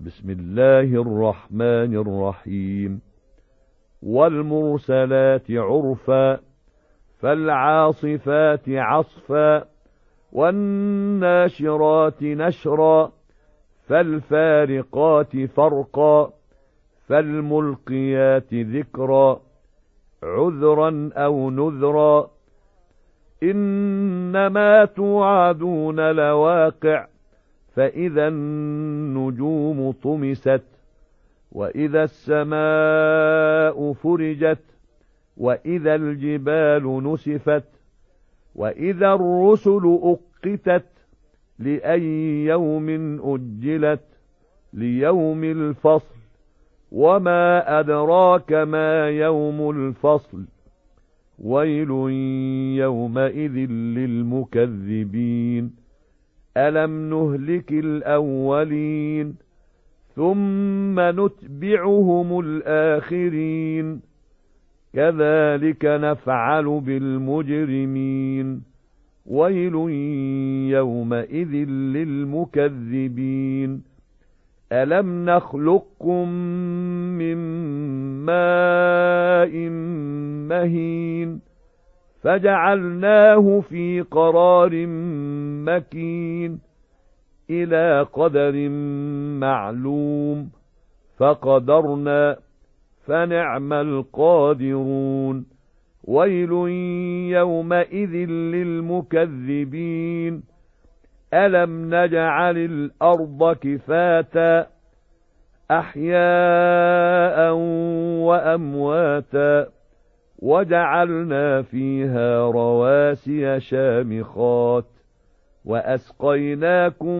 بسم الله الرحمن الرحيم. والمرسلات عرفا فالعاصفات عصفا والناشرات نشرا فالفارقات فرقا فالملقيات ذكرا عذرا أو نذرا إنما توعدون لواقع فإذا النجوم طمست وإذا السماء فرجت وإذا الجبال نسفت وإذا الرسل أقتت لأي يوم أجلت ليوم الفصل وما أدراك ما يوم الفصل ويل يومئذ للمكذبين ألم نهلك الأولين ثم نتبعهم الآخرين كذلك نفعل بالمجرمين ويل يومئذ للمكذبين ألم نخلقكم من ماء مهين فجعلناه في قرار مكين إلى قدر معلوم فقدرنا فنعم القادرون ويل يومئذ للمكذبين ألم نجعل الأرض كفاتا أحياء وأمواتا وجعلنا فيها رواسي شامخات وأسقيناكم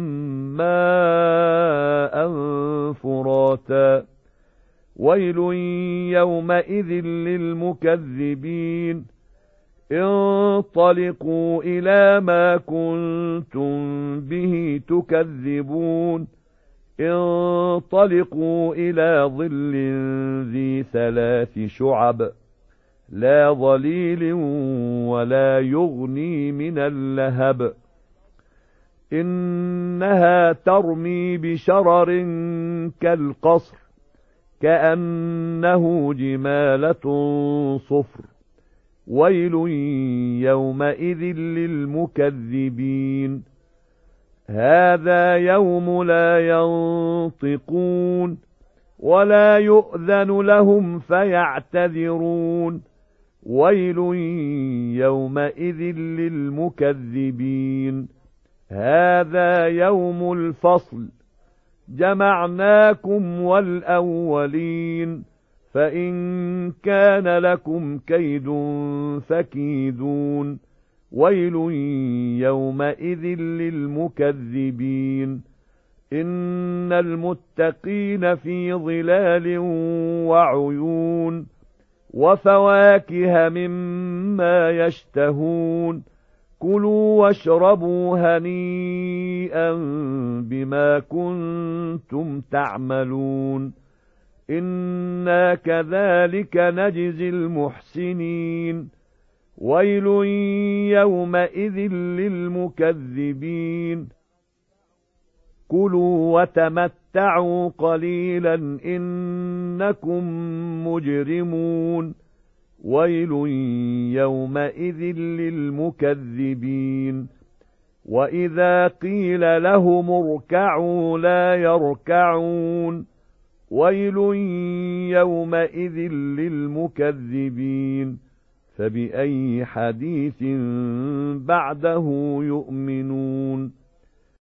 ماء فراتا ويل يومئذ للمكذبين انطلقوا إلى ما كنتم به تكذبون انطلقوا إلى ظل ذي 3 شعب لا ظليل ولا يغني من اللهب إنها ترمي بشرر كالقصر كأنه جمالة صفر ويل يومئذ للمكذبين هذا يوم لا ينطقون ولا يؤذن لهم فيعتذرون ويل يومئذ للمكذبين هذا يوم الفصل جمعناكم والأولين فإن كان لكم كيد فكيدون ويل يومئذ للمكذبين إن المتقين في ظلال وعيون وفواكه مما يشتهون كلوا واشربوا هنيئا بما كنتم تعملون إنا كذلك نجزي المحسنين ويل يومئذ للمكذبين كلوا وتمتعوا قليلا إنكم مجرمون ويل يومئذ للمكذبين وإذا قيل لهم اركعوا لا يركعون ويل يومئذ للمكذبين فبأي حديث بعده يؤمنون